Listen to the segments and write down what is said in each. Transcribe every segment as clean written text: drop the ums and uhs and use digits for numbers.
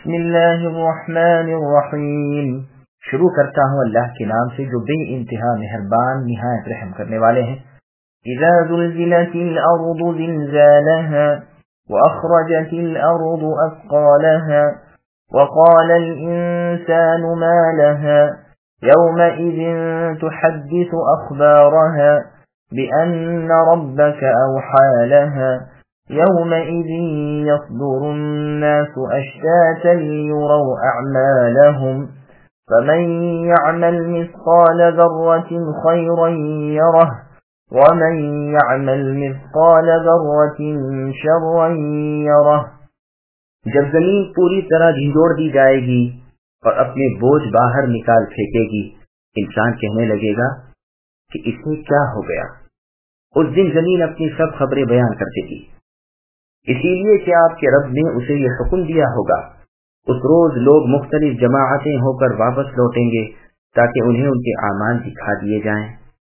بسم اللہ الرحمن الرحیم. شروع کرتا ہوں اللہ کے نام سے جو بے انتہا مہربان نہایت رحم کرنے والے ہیں. اذا زلزلت الارض زلزالها واخرجت الارض اثقالها وقال الانسان ما لها يومئذ تحدث اخبارها بان ربك اوحى لها يومئذ يصدر الناس أشتاتا ليروا أعمالهم فمن يعمل مثقال ذرة خيرا يره ومن يعمل مثقال ذرة شرا يره. جب زمین پوری طرح جھنجھوڑ دی جائے گی اور اپنے بوجھ باہر نکال پھینکے گی، انسان کہنے لگے گا کہ اس میں کیا ہو گیا. اس دن زمین اپنی سب خبریں بیان کر دے گی، اسی لیے کہ آپ کے رب نے اسے یہ حکم دیا ہوگا. اس روز لوگ مختلف جماعتیں ہو کر واپس لوٹیں گے تاکہ انہیں ان کے اعمال دکھا دیے جائیں.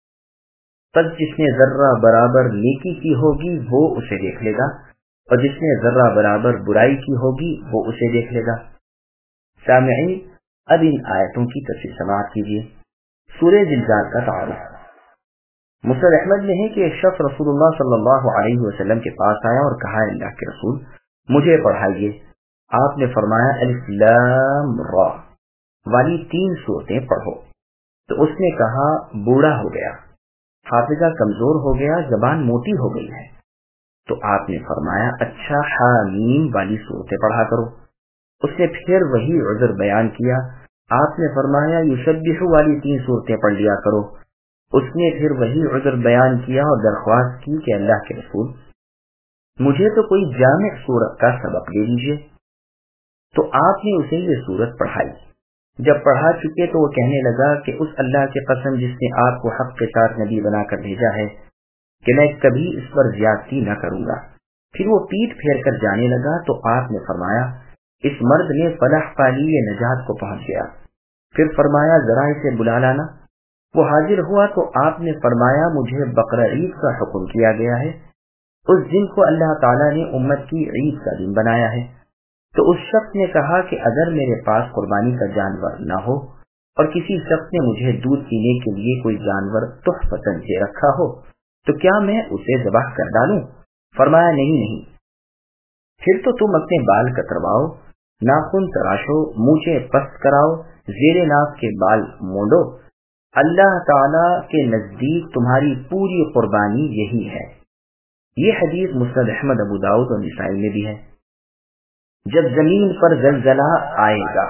پس جس نے ذرہ برابر نیکی کی ہوگی وہ اسے دیکھ لے گا اور جس نے ذرہ برابر برائی کی ہوگی وہ اسے دیکھ لے گا. سامعین، اب ان آیتوں کی تفصیل سماعت کیجیے. سورہ زلزال کا تعارف. مسند احمد میں ہے کہ ایک شخص رسول اللہ صلی اللہ علیہ وسلم کے پاس آیا اور کہا، اللہ کے رسول مجھے پڑھائیے. آپ نے فرمایا الف لام را والی 3 سورتیں پڑھو. تو اس نے کہا بوڑھا ہو گیا، حافظہ کمزور ہو گیا، زبان موٹی ہو گئی ہے. تو آپ نے فرمایا اچھا حامیم والی سورتیں پڑھا کرو. اس نے پھر وہی عذر بیان کیا. آپ نے فرمایا یسبح والی 3 سورتیں پڑھ لیا کرو. اس نے پھر وہی عذر بیان کیا اور درخواست کی کہ اللہ کے رسول مجھے تو کوئی جامع سورت کا سبق دے دیجیے. تو آپ نے اسے یہ سورت پڑھائی. جب پڑھا چکے تو وہ کہنے لگا کہ اس اللہ کی قسم جس نے آپ کو حق کے ساتھ نبی بنا کر بھیجا ہے کہ میں کبھی اس پر زیادتی نہ کروں گا. پھر وہ پیٹ پھیر کر جانے لگا تو آپ نے فرمایا اس مرد نے فلاح پا لی، یہ نجات کو پہنچ گیا. پھر فرمایا ذرا اسے بلا لانا. وہ حاضر ہوا تو آپ نے فرمایا مجھے بقرہ عید کا حکم کیا گیا ہے. اس دن کو اللہ تعالیٰ نے امت کی عید کا دن بنایا ہے. تو اس شخص نے کہا کہ اگر میرے پاس قربانی کا جانور نہ ہو اور کسی شخص نے مجھے دودھ پینے کے لیے کوئی جانور تحفۃً دے رکھا ہو تو کیا میں اسے ذبح کر ڈالوں؟ فرمایا نہیں. پھر تو تم اپنے بال کترواؤ، ناخن تراشو، مونچھیں پست کراؤ، زیر ناف کے بال مونڈو. اللہ تعالیٰ کے نزدیک تمہاری پوری قربانی یہی ہے. یہ حدیث مسند احمد، ابو داؤد اور نسائی میں بھی ہے. جب زمین پر زلزلہ آئے گا،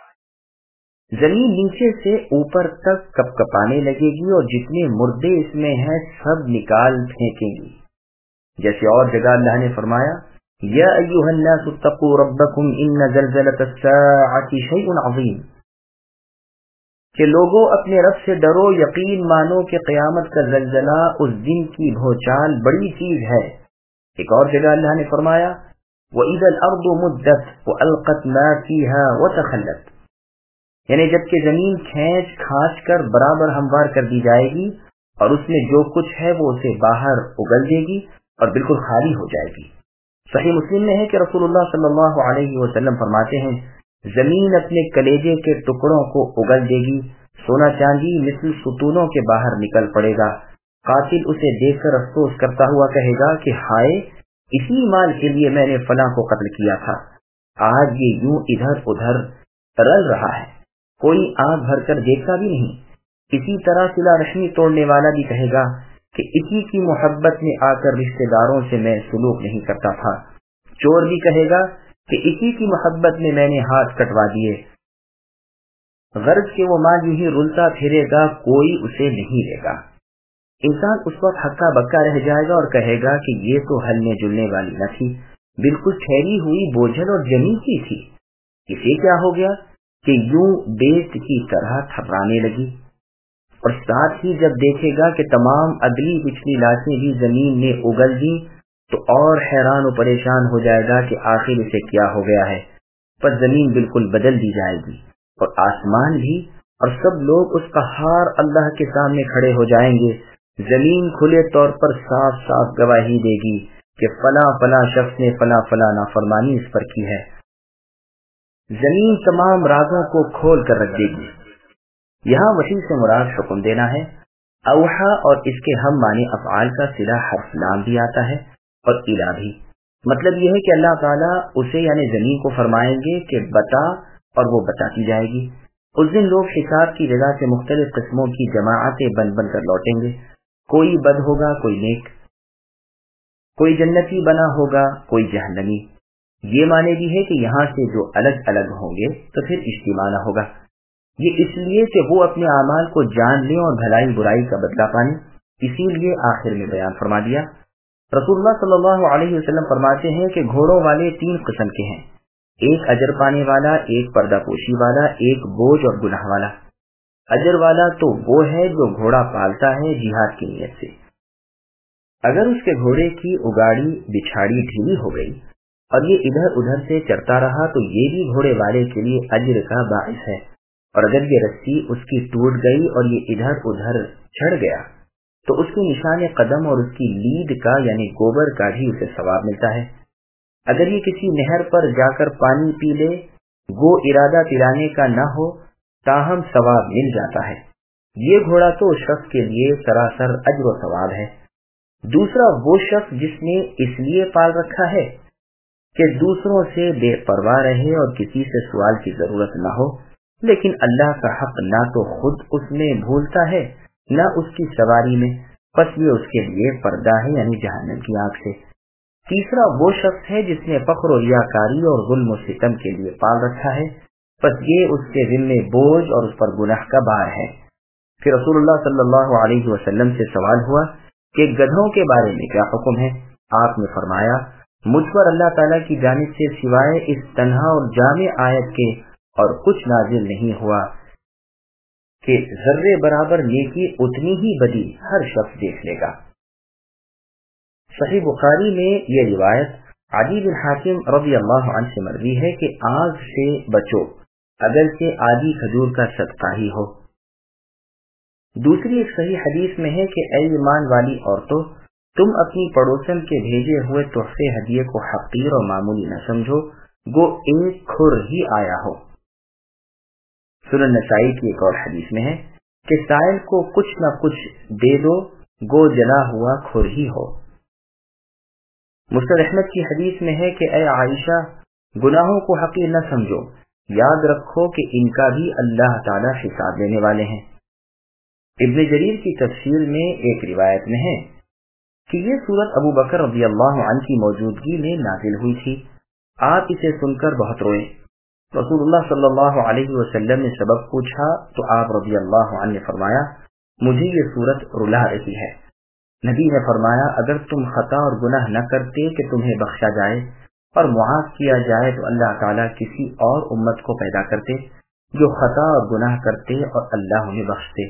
زمین نیچے سے اوپر تک کپکپانے لگے گی اور جتنے مردے اس میں ہیں سب نکال پھینکیں گی. جیسے اور جگہ اللہ نے فرمایا یا ایھا الناس اتقوا ربکم ان زلزلۃ الساعۃ شیء عظیم، کہ لوگوں اپنے رب سے ڈرو، یقین مانو کہ قیامت کا زلزلہ اس دن کی بھوچال بڑی چیز ہے. ایک اور جگہ اللہ نے فرمایا وَإِذَا الْأَرْضُ مُدَّتْ وَأَلْقَتْ مَا فِيهَا وَتَخَلَّتْ، یعنی جب کہ زمین کھینچ کھانچ کر برابر ہموار کر دی جائے گی اور اس میں جو کچھ ہے وہ اسے باہر اگل دے گی اور بالکل خالی ہو جائے گی. صحیح مسلم میں ہے کہ رسول اللہ صلی اللہ علیہ وسلم فرماتے ہیں زمین اپنے کلیجے کے ٹکڑوں کو اگل دے گی، سونا چاندی مثل ستونوں کے باہر نکل پڑے گا. قاتل اسے دیکھ کر افسوس کرتا ہوا کہے گا کہ ہائے، اسی مال کے لیے میں نے فلاں کو قتل کیا تھا، آج یہ یوں ادھر ادھر رل رہا ہے، کوئی آنکھ بھر کر دیکھتا بھی نہیں. اسی طرح صلہ رحمی توڑنے والا بھی کہے گا کہ اسی کی محبت میں آ کر رشتے داروں سے میں سلوک نہیں کرتا تھا. چور بھی کہے گا کہ اسی کی محبت میں میں نے ہاتھ کٹوا دیے. غرض کہ وہ مال یوں ہی رلتا پھرے گا، کوئی اسے نہیں لے گا. انسان اس وقت ہکا بکا رہ جائے گا اور کہے گا کہ یہ تو ہلنے جلنے والی نہ تھی، بالکل ٹھہری ہوئی بوجھل اور جمی سی تھی، اسے کیا ہو گیا کہ یوں بیت کی طرح تھرانے لگی. اور ساتھ ہی جب دیکھے گا کہ تمام اگلی پچھلی لاشیں بھی زمین میں اگل دی تو اور حیران و پریشان ہو جائے گا کہ آخر اسے کیا ہو گیا ہے. پر زمین بالکل بدل دی جائے گی اور آسمان بھی، اور سب لوگ اس قہار اللہ کے سامنے کھڑے ہو جائیں گے. زمین کھلے طور پر صاف صاف گواہی دے گی کہ فلاں فلاں شخص نے فلاں فلاں نافرمانی اس پر کی ہے. زمین تمام رازوں کو کھول کر رکھ دے گی۔ یہاں وحی سے مراد حکم دینا ہے۔ اوحا اور اس کے ہم معنی افعال کا صلہ حرف لام بھی آتا ہے اور الا بھی۔ مطلب یہ ہے کہ اللہ تعالیٰ اسے یعنی زمین کو فرمائیں گے کہ بتا، اور وہ بتاتی جائے گی۔ اس دن لوگ حساب کی جگہ سے مختلف قسموں کی جماعتیں بن بن کر لوٹیں گے، کوئی بد ہوگا، کوئی نیک، کوئی جنتی بنا ہوگا، کوئی جہنمی۔ یہ معنی بھی ہے کہ یہاں سے جو الگ الگ ہوں گے تو پھر اجتماع نہ ہوگا۔ یہ اس لیے کہ وہ اپنے اعمال کو جان لیں اور بھلائی برائی کا بدلہ پائیں، اسی لیے آخر میں بیان فرما دیا۔ رسول اللہ صلی اللہ علیہ وسلم فرماتے ہیں کہ گھوڑوں والے 3 قسم کے ہیں، ایک اجر پانے والا، ایک پردہ پوشی والا، ایک بوجھ اور گناہ والا۔ اجر والا تو وہ ہے جو گھوڑا پالتا ہے جہاد کی نیت سے، اگر اس کے گھوڑے کی اگاڑی بچھاڑی ڈھیلی ہو گئی اور یہ ادھر ادھر سے چرتا رہا تو یہ بھی گھوڑے والے کے لیے اجر کا باعث ہے، اور اگر یہ رسی اس کی ٹوٹ گئی اور یہ ادھر ادھر چھڑ گیا تو اس کے نشان قدم اور اس کی لید کا یعنی گوبر کا بھی اسے ثواب ملتا ہے۔ اگر یہ کسی نہر پر جا کر پانی پی لے، وہ ارادہ پلانے کا نہ ہو، تاہم ثواب مل جاتا ہے۔ یہ گھوڑا تو اس شخص کے لیے سراسر اجر و ثواب ہے۔ دوسرا وہ شخص جس نے اس لیے پال رکھا ہے کہ دوسروں سے بے پرواہ رہے اور کسی سے سوال کی ضرورت نہ ہو، لیکن اللہ کا حق نہ تو خود اس میں بھولتا ہے نہ اس کی سواری میں، پس یہ اس کے لیے پردہ ہے یعنی جہنم کی آگ سے۔ تیسرا وہ شخص ہے جس نے فخر و ریاکاری اور ظلم و ستم کے لیے پال رکھا ہے، پس یہ اس کے ذمے بوجھ اور اس پر گناہ کا بار ہے۔ پھر رسول اللہ صلی اللہ علیہ وسلم سے سوال ہوا کہ گدھوں کے بارے میں کیا حکم ہے؟ آپ نے فرمایا، مجھ پر اللہ تعالیٰ کی جانب سے سوائے اس تنہا اور جامع آیت کے اور کچھ نازل نہیں ہوا کہ ذرے برابر نیکی اتنی ہی بدی ہر شخص دیکھ لے گا۔ صحیح بخاری میں یہ روایت عدی بن حاتم رضی اللہ عنہ سے مروی ہے کہ آگ سے بچو اگرچہ آدھی کھجور کا صدقہ ہی ہو۔ دوسری ایک صحیح حدیث میں ہے کہ اے ایمان والی عورتوں، تم اپنی پڑوسن کے بھیجے ہوئے تحفے ہدیے کو حقیر اور معمولی نہ سمجھو، گو ایک کھر ہی آیا ہو۔ سنن نسائی کی ایک اور حدیث میں ہے کہ سائل کو کچھ نہ کچھ دے دو، گو جلا ہوا کھر ہی ہو۔ مسند احمد کی حدیث میں ہے کہ اے عائشہ، گناہوں کو حقیر نہ سمجھو، یاد رکھو کہ ان کا بھی اللہ تعالی حساب لینے والے ہیں۔ ابن جریر کی تفسیر میں ایک روایت میں ہے کہ یہ سورت ابو بکر رضی اللہ عنہ کی موجودگی میں نازل ہوئی تھی۔ آپ اسے سن کر بہت روئے۔ رسول اللہ صلی اللہ علیہ وسلم نے سبب پوچھا تو آپ رضی اللہ عنہ نے فرمایا، مجھے یہ سورت رلا رہی ہے۔ نبی نے فرمایا، اگر تم خطا اور گناہ نہ کرتے کہ تمہیں بخشا جائے اور معاف کیا جائے تو اللہ تعالیٰ کسی اور امت کو پیدا کرتے جو خطا اور گناہ کرتے اور اللہ انہیں بخشتے۔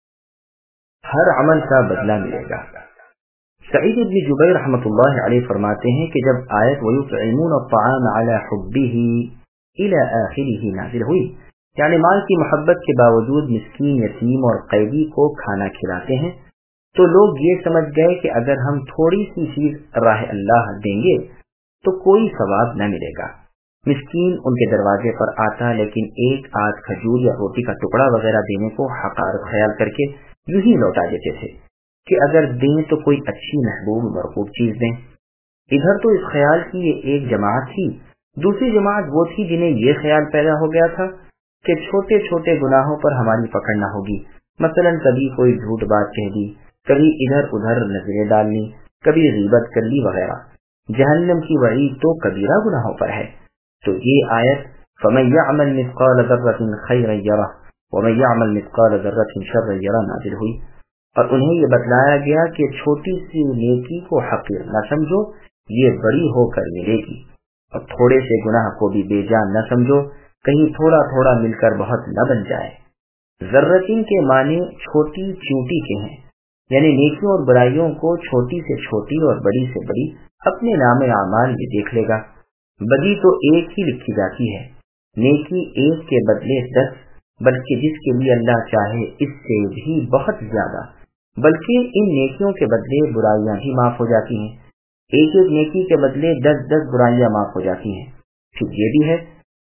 ہر عمل کا بدلہ ملے گا۔ سعید بن جبیر رحمۃ اللہ علیہ فرماتے ہیں کہ جب آیت وَيُطْعِمُونَ الطَّعَامَ عَلَى حُبِّهِ إِلَى آخِرِهِ نازل ہوئی، یعنی مال کی محبت کے باوجود مسکین، یتیم اور قیدی کو کھانا کھلاتے ہیں، تو لوگ یہ سمجھ گئے کہ اگر ہم تھوڑی سی چیز راہ اللہ دیں گے تو کوئی ثواب نہ ملے گا۔ مسکین ان کے دروازے پر آتا لیکن ایک آدھ کھجور یا روٹی کا ٹکڑا وغیرہ دینے کو حقارت خیال کر کے یوں ہی لوٹا دیتے تھے کہ اگر دیں تو کوئی اچھی محبوب مرغوب چیز دیں۔ ادھر تو اس خیال کی یہ ایک جماعت تھی، دوسری جماعت وہ تھی جنہیں یہ خیال پیدا ہو گیا تھا کہ چھوٹے چھوٹے گناہوں پر ہماری پکڑ نہ ہوگی، مثلا کبھی کوئی جھوٹ بات کہہ دی، کبھی ادھر ادھر نظریں ڈالنی، کبھی غیبت کر لی وغیرہ۔ جہنم کی وعید تو کبیرہ گناہوں پر ہے۔ تو یہ آیت فَمَن يَعْمَلْ مِثْقَالَ ذَرَّةٍ خَيْرًا يَرَهُ وَمَن يَعْمَلْ مِثْقَالَ ذَرَّةٍ شَرًّا يَرَهُ نازل ہوئی، اور انہیں یہ بتلایا گیا کہ چھوٹی سی نیکی کو حقیر نہ سمجھو، یہ بڑی ہو کر ملے گی، اور تھوڑے سے گناہ کو بھی بے جان نہ سمجھو، کہیں تھوڑا تھوڑا مل کر بہت نہ بن جائے۔ ذرتین کے معنی چھوٹی چونٹی کے ہیں، یعنی نیکیوں اور برائیوں کو چھوٹی سے چھوٹی اور بڑی سے بڑی اپنے نام اعمال میں دیکھ لے گا۔ بدی تو ایک ہی لکھی جاتی ہے، نیکی ایک کے بدلے 10، بلکہ جس کے لیے اللہ چاہے اس سے بھی بہت زیادہ، بلکہ ان نیکیوں کے بدلے برائیاں بھی معاف ہو جاتی ہیں، ایک ایک نیکی کے بدلے 10 برائیاں معاف ہو جاتی ہیں۔ پھر یہ بھی ہے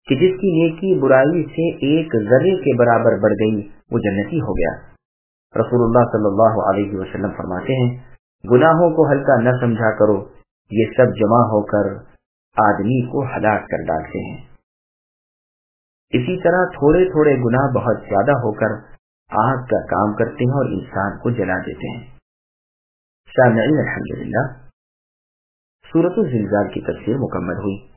کہ جس کی نیکی برائی سے ایک ذرے کے برابر بڑھ گئی وہ جنتی ہو گیا۔ رسول اللہ صلی اللہ علیہ وسلم فرماتے ہیں گناہوں کو ہلکا نہ سمجھا کرو، یہ سب جمع ہو کر آدمی کو ہلاک کر ڈالتے ہیں۔ اسی طرح تھوڑے تھوڑے گناہ بہت زیادہ ہو کر آگ کا کام کرتے ہیں اور انسان کو جلا دیتے ہیں۔ سامعین الحمدللہ، سورۃ الزلزال کی تفسیر مکمل ہوئی۔